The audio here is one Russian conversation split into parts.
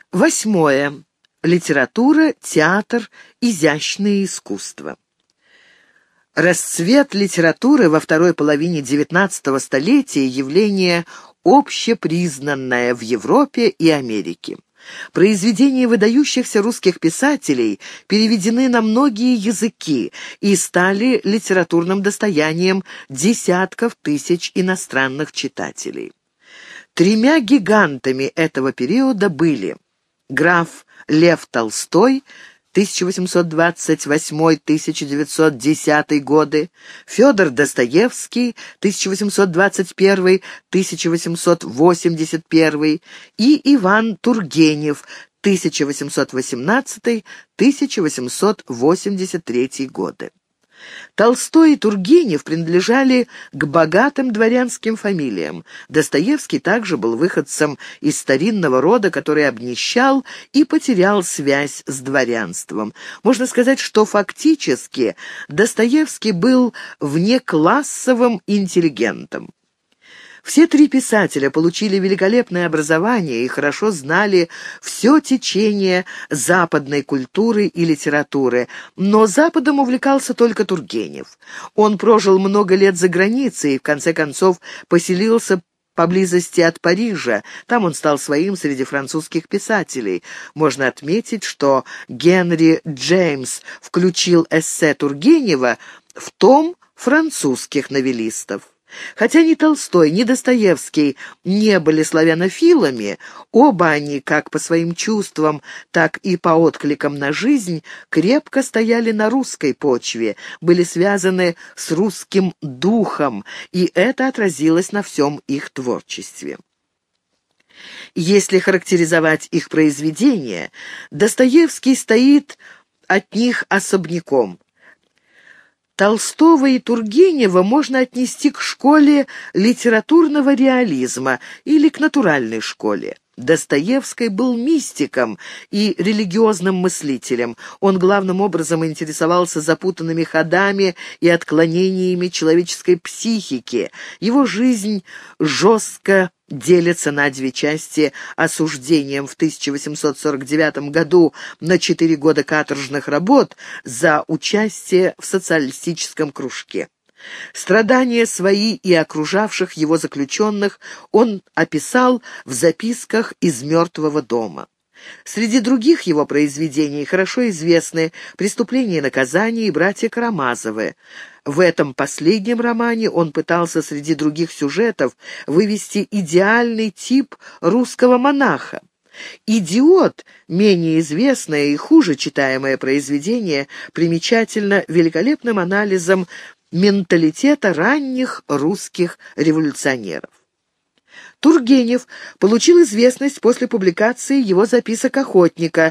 Восьмое. Литература, театр, изящные искусства. Расцвет литературы во второй половине XIX столетия – явление общепризнанное в Европе и Америке. Произведения выдающихся русских писателей переведены на многие языки и стали литературным достоянием десятков тысяч иностранных читателей. Тремя гигантами этого периода были граф Лев Толстой, 1828-1910 годы, Федор Достоевский, 1821-1881 и Иван Тургенев, 1818-1883 годы. Толстой и Тургенев принадлежали к богатым дворянским фамилиям. Достоевский также был выходцем из старинного рода, который обнищал и потерял связь с дворянством. Можно сказать, что фактически Достоевский был внеклассовым интеллигентом. Все три писателя получили великолепное образование и хорошо знали все течение западной культуры и литературы, но Западом увлекался только Тургенев. Он прожил много лет за границей и в конце концов поселился поблизости от Парижа. Там он стал своим среди французских писателей. Можно отметить, что Генри Джеймс включил эссе Тургенева в том французских новеллистов. Хотя ни Толстой, ни Достоевский не были славянофилами, оба они, как по своим чувствам, так и по откликам на жизнь, крепко стояли на русской почве, были связаны с русским духом, и это отразилось на всем их творчестве. Если характеризовать их произведения, Достоевский стоит от них особняком. Толстого и Тургенева можно отнести к школе литературного реализма или к натуральной школе. Достоевский был мистиком и религиозным мыслителем. Он главным образом интересовался запутанными ходами и отклонениями человеческой психики. Его жизнь жестко делится на две части: осуждением в 1849 году на 4 года каторжных работ за участие в социалистическом кружке. Страдания свои и окружавших его заключенных он описал в записках из «Мертвого дома». Среди других его произведений хорошо известны «Преступление и наказание» и «Братья Карамазовы». В этом последнем романе он пытался среди других сюжетов вывести идеальный тип русского монаха. «Идиот», менее известное и хуже читаемое произведение, примечательно великолепным анализом менталитета ранних русских революционеров. Тургенев получил известность после публикации его записок охотника,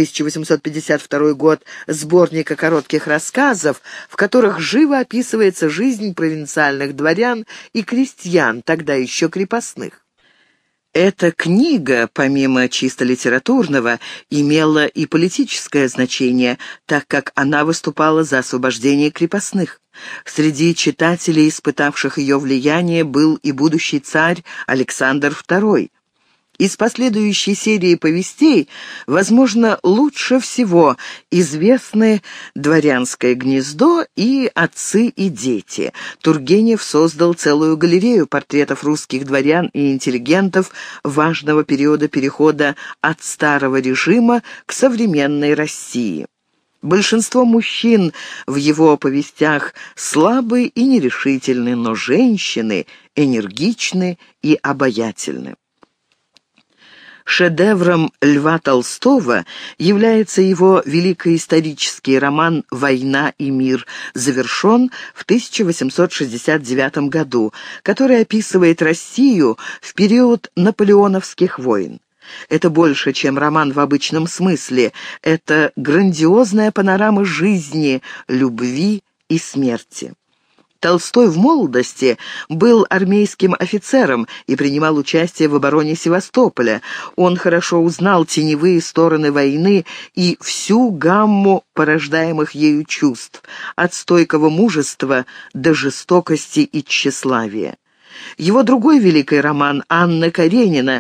1852 год, сборника коротких рассказов, в которых живо описывается жизнь провинциальных дворян и крестьян, тогда еще крепостных. Эта книга, помимо чисто литературного, имела и политическое значение, так как она выступала за освобождение крепостных. Среди читателей, испытавших ее влияние, был и будущий царь Александр II. Из последующей серии повестей, возможно, лучше всего известны «Дворянское гнездо» и «Отцы и дети». Тургенев создал целую галерею портретов русских дворян и интеллигентов важного периода перехода от старого режима к современной России. Большинство мужчин в его повестях слабы и нерешительны, но женщины энергичны и обаятельны. Шедевром Льва Толстого является его великоисторический роман «Война и мир», завершен в 1869 году, который описывает Россию в период наполеоновских войн. Это больше, чем роман в обычном смысле, это грандиозная панорама жизни, любви и смерти. Толстой в молодости был армейским офицером и принимал участие в обороне Севастополя. Он хорошо узнал теневые стороны войны и всю гамму порождаемых ею чувств, от стойкого мужества до жестокости и тщеславия. Его другой великий роман «Анна Каренина»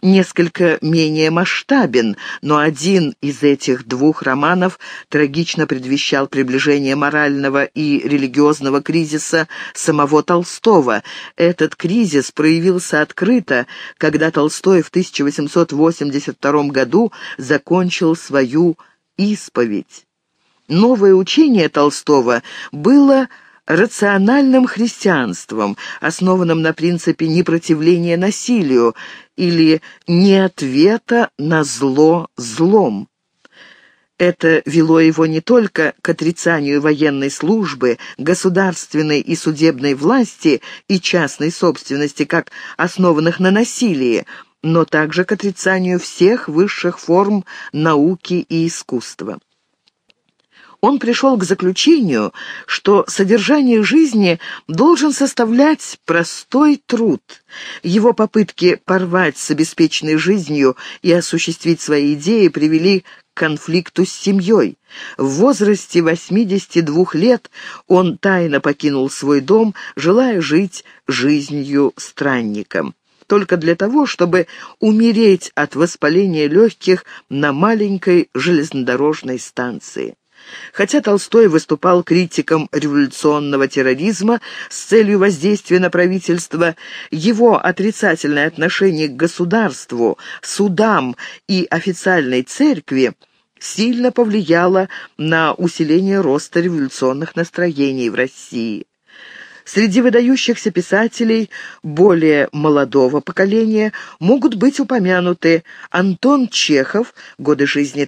несколько менее масштабен, но один из этих двух романов трагично предвещал приближение морального и религиозного кризиса самого Толстого. Этот кризис проявился открыто, когда Толстой в 1882 году закончил свою «Исповедь». Новое учение Толстого было рациональным христианством, основанным на принципе непротивления насилию или не ответа на зло злом. Это вело его не только к отрицанию военной службы, государственной и судебной власти и частной собственности, как основанных на насилии, но также к отрицанию всех высших форм науки и искусства. Он пришел к заключению, что содержание жизни должен составлять простой труд. Его попытки порвать с обеспеченной жизнью и осуществить свои идеи привели к конфликту с семьей. В возрасте 82 лет он тайно покинул свой дом, желая жить жизнью странника, только для того, чтобы умереть от воспаления легких на маленькой железнодорожной станции. Хотя Толстой выступал критиком революционного терроризма с целью воздействия на правительство, его отрицательное отношение к государству, судам и официальной церкви сильно повлияло на усиление роста революционных настроений в России. Среди выдающихся писателей более молодого поколения могут быть упомянуты Антон Чехов, годы жизни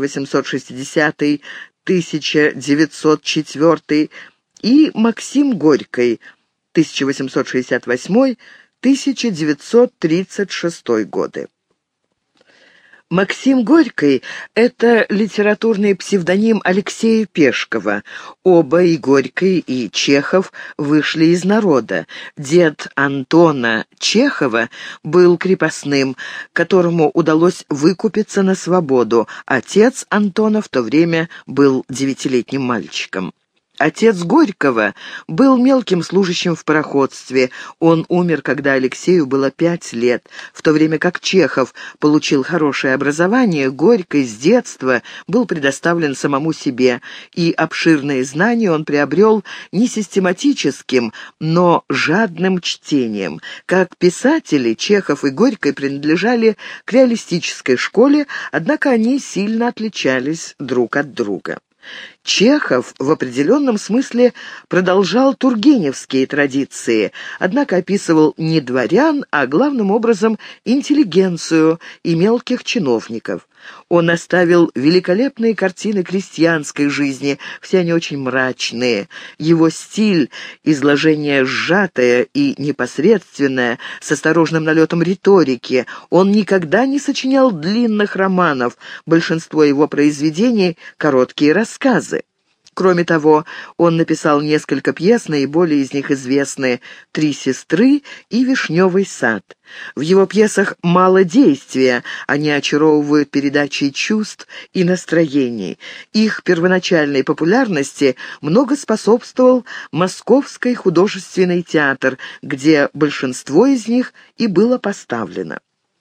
1860-1904, и Максим Горький, 1868-1936 годы. Максим Горький — это литературный псевдоним Алексея Пешкова. Оба, и Горький, и Чехов, вышли из народа. Дед Антона Чехова был крепостным, которому удалось выкупиться на свободу. Отец Антона в то время был 9-летним мальчиком. Отец Горького был мелким служащим в пароходстве. Он умер, когда Алексею было 5 лет. В то время как Чехов получил хорошее образование, Горький с детства был предоставлен самому себе, и обширные знания он приобрел не систематическим, но жадным чтением. Как писатели, Чехов и Горький принадлежали к реалистической школе, однако они сильно отличались друг от друга. Чехов в определенном смысле продолжал тургеневские традиции, однако описывал не дворян, а главным образом интеллигенцию и мелких чиновников. Он оставил великолепные картины крестьянской жизни, все они очень мрачные. Его стиль — изложение сжатое и непосредственное, с осторожным налетом риторики. Он никогда не сочинял длинных романов, большинство его произведений — короткие рассказы. Кроме того, он написал несколько пьес, наиболее из них известны «Три сестры» и «Вишневый сад». В его пьесах мало действия, они очаровывают передачей чувств и настроений. Их первоначальной популярности много способствовал Московский художественный театр, где большинство из них и было поставлено.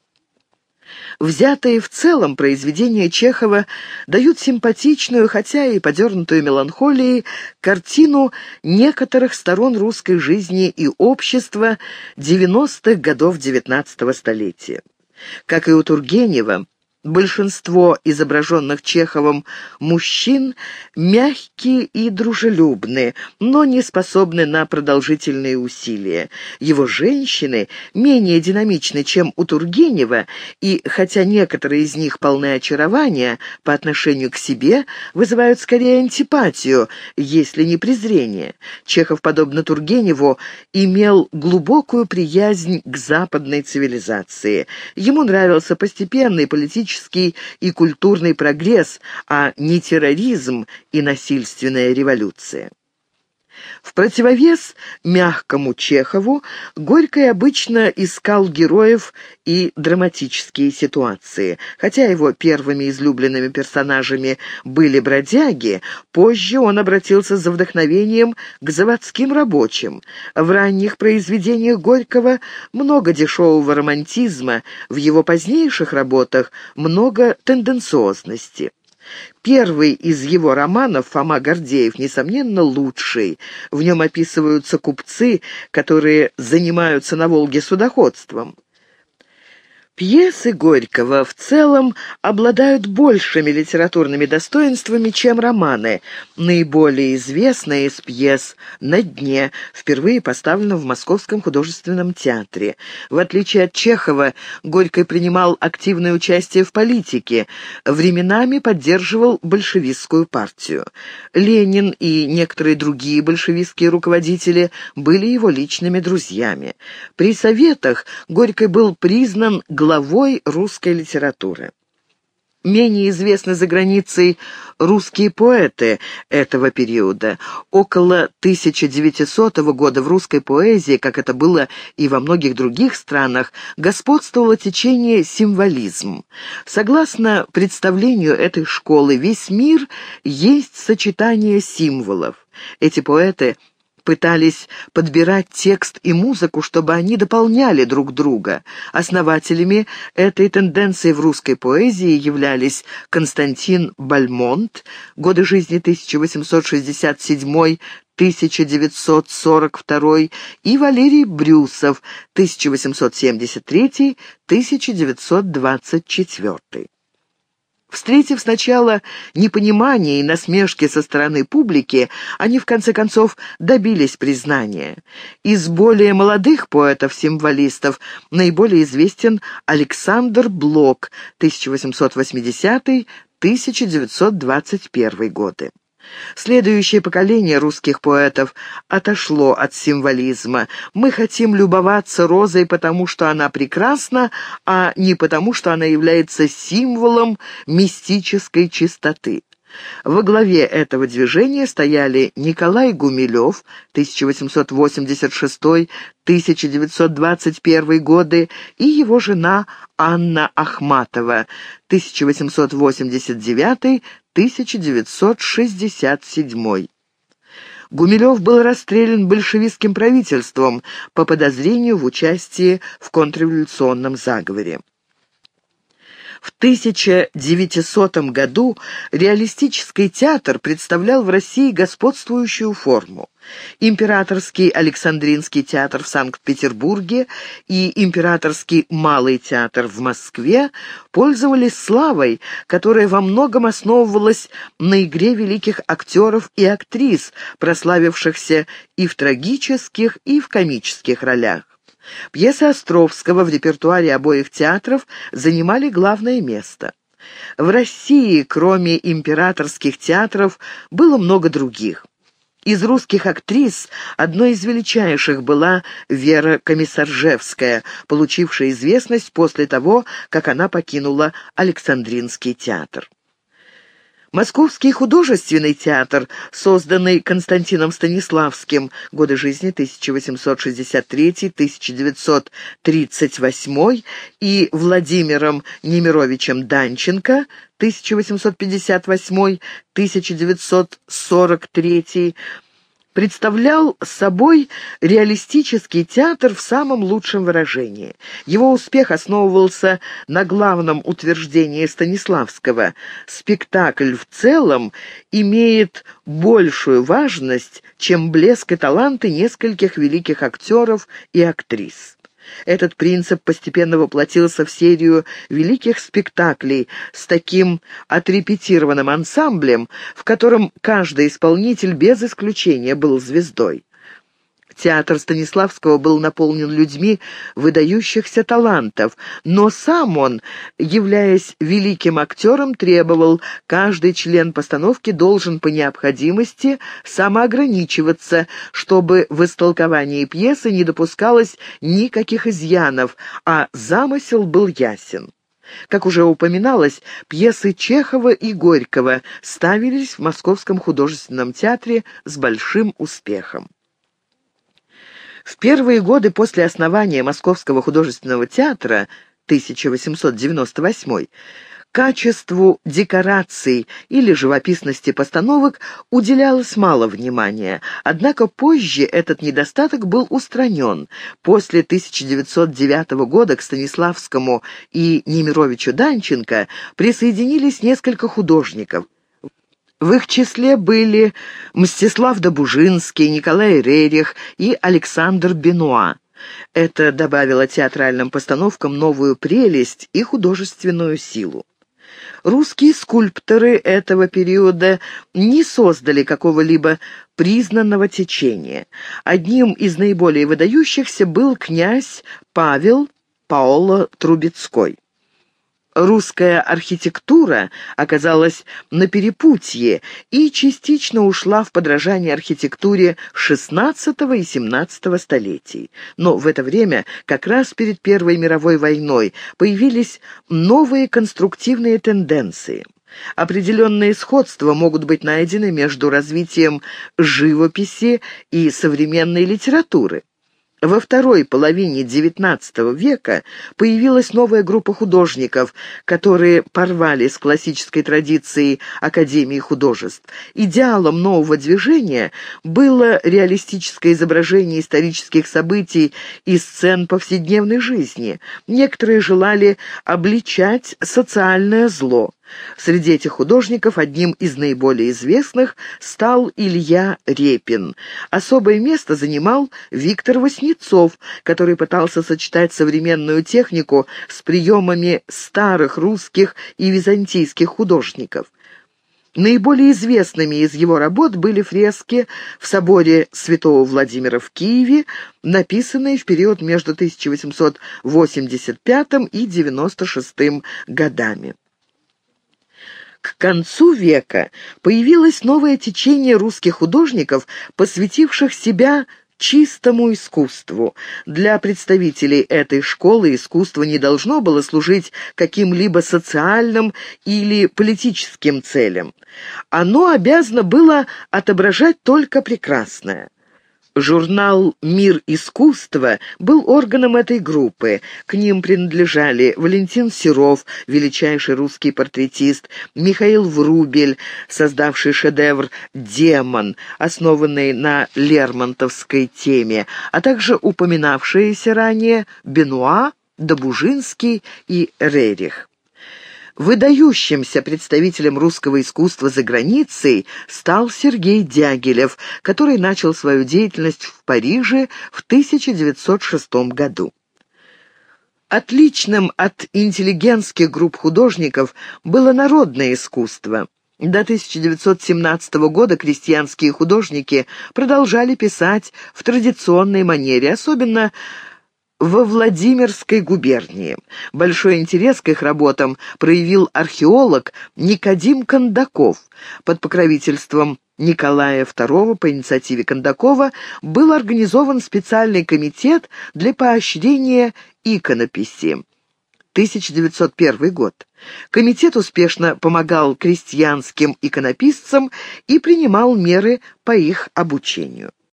Взятые в целом произведения Чехова дают симпатичную, хотя и подернутую меланхолией, картину некоторых сторон русской жизни и общества 90-х годов XIX столетия. Как и у Тургенева, большинство изображенных Чеховым мужчин мягкие и дружелюбные, но не способны на продолжительные усилия. Его женщины менее динамичны, чем у Тургенева, и хотя некоторые из них полны очарования, по отношению к себе вызывают скорее антипатию, если не презрение. Чехов, подобно Тургеневу, имел глубокую приязнь к западной цивилизации. Ему нравился постепенный политический и культурный прогресс, а не терроризм и насильственная революция. В противовес мягкому Чехову Горький обычно искал героев и драматические ситуации. Хотя его первыми излюбленными персонажами были бродяги, позже он обратился за вдохновением к заводским рабочим. В ранних произведениях Горького много дешевого романтизма, в его позднейших работах много тенденциозности. Первый из его романов «Фома Гордеев», несомненно, лучший. В нем описываются купцы, которые занимаются на Волге судоходством. Пьесы Горького в целом обладают большими литературными достоинствами, чем романы. Наиболее известная из пьес «На дне» впервые поставлена в Московском художественном театре. В отличие от Чехова, Горький принимал активное участие в политике, временами поддерживал большевистскую партию. Ленин и некоторые другие большевистские руководители были его личными друзьями. При советах Горький был признан главой русской литературы. Менее известны за границей русские поэты этого периода. Около 1900 года в русской поэзии, как это было и во многих других странах, господствовало течение символизм. Согласно представлению этой школы, весь мир есть сочетание символов. Эти поэты пытались подбирать текст и музыку, чтобы они дополняли друг друга. Основателями этой тенденции в русской поэзии являлись Константин Бальмонт, годы жизни 1867-1942, и Валерий Брюсов, 1873-1924. Встретив сначала непонимание и насмешки со стороны публики, они в конце концов добились признания. Из более молодых поэтов-символистов наиболее известен Александр Блок, 1880-1921 годы. Следующее поколение русских поэтов отошло от символизма. Мы хотим любоваться розой, потому что она прекрасна, а не потому, что она является символом мистической чистоты. Во главе этого движения стояли Николай Гумилев, 1886-1921 годы, и его жена Анна Ахматова, 1889-1967. Гумилев был расстрелян большевистским правительством по подозрению в участии в контрреволюционном заговоре. В 1900 году реалистический театр представлял в России господствующую форму. Императорский Александринский театр в Санкт-Петербурге и Императорский Малый театр в Москве пользовались славой, которая во многом основывалась на игре великих актеров и актрис, прославившихся и в трагических, и в комических ролях. Пьесы Островского в репертуаре обоих театров занимали главное место. В России, кроме императорских театров, было много других. Из русских актрис одной из величайших была Вера Комиссаржевская, получившая известность после того, как она покинула Александринский театр. Московский художественный театр, созданный Константином Станиславским, годы жизни 1863-1938, и Владимиром Немировичем Данченко, 1858-1943, представлял собой реалистический театр в самом лучшем выражении. Его успех основывался на главном утверждении Станиславского: спектакль в целом имеет большую важность, чем блеск и таланты нескольких великих актеров и актрис. Этот принцип постепенно воплотился в серию великих спектаклей с таким отрепетированным ансамблем, в котором каждый исполнитель без исключения был звездой. Театр Станиславского был наполнен людьми выдающихся талантов, но сам он, являясь великим актером, требовал: каждый член постановки должен по необходимости самоограничиваться, чтобы в истолковании пьесы не допускалось никаких изъянов, а замысел был ясен. Как уже упоминалось, пьесы Чехова и Горького ставились в Московском художественном театре с большим успехом. В первые годы после основания Московского художественного театра, 1898, качеству декораций или живописности постановок уделялось мало внимания, однако позже этот недостаток был устранен. После 1909 года к Станиславскому и Немировичу Данченко присоединились несколько художников. В их числе были Мстислав Добужинский, Николай Рерих и Александр Бенуа. Это добавило театральным постановкам новую прелесть и художественную силу. Русские скульпторы этого периода не создали какого-либо признанного течения. Одним из наиболее выдающихся был князь Павел Паоло Трубецкой. Русская архитектура оказалась на перепутье и частично ушла в подражание архитектуре XVI и XVII столетий. Но в это время, как раз перед Первой мировой войной, появились новые конструктивные тенденции. Определенные сходства могут быть найдены между развитием живописи и современной литературы. Во второй половине XIX века появилась новая группа художников, которые порвали с классической традицией Академии художеств. Идеалом нового движения было реалистическое изображение исторических событий и сцен повседневной жизни. Некоторые желали обличать социальное зло. Среди этих художников одним из наиболее известных стал Илья Репин. Особое место занимал Виктор Васнецов, который пытался сочетать современную технику с приемами старых русских и византийских художников. Наиболее известными из его работ были фрески в соборе Святого Владимира в Киеве, написанные в период между 1885 и 96 годами. К концу века появилось новое течение русских художников, посвятивших себя чистому искусству. Для представителей этой школы искусство не должно было служить каким-либо социальным или политическим целям. Оно обязано было отображать только прекрасное. Журнал «Мир искусства» был органом этой группы. К ним принадлежали Валентин Серов, величайший русский портретист, Михаил Врубель, создавший шедевр «Демон», основанный на лермонтовской теме, а также упоминавшиеся ранее Бенуа, Добужинский и Рерих. Выдающимся представителем русского искусства за границей стал Сергей Дягилев, который начал свою деятельность в Париже в 1906 году. Отличным от интеллигентских групп художников было народное искусство. До 1917 года крестьянские художники продолжали писать в традиционной манере, особенно во Владимирской губернии. Большой интерес к их работам проявил археолог Никодим Кондаков. Под покровительством Николая II по инициативе Кондакова был организован специальный комитет для поощрения иконописи. 1901 год. Комитет успешно помогал крестьянским иконописцам и принимал меры по их обучению.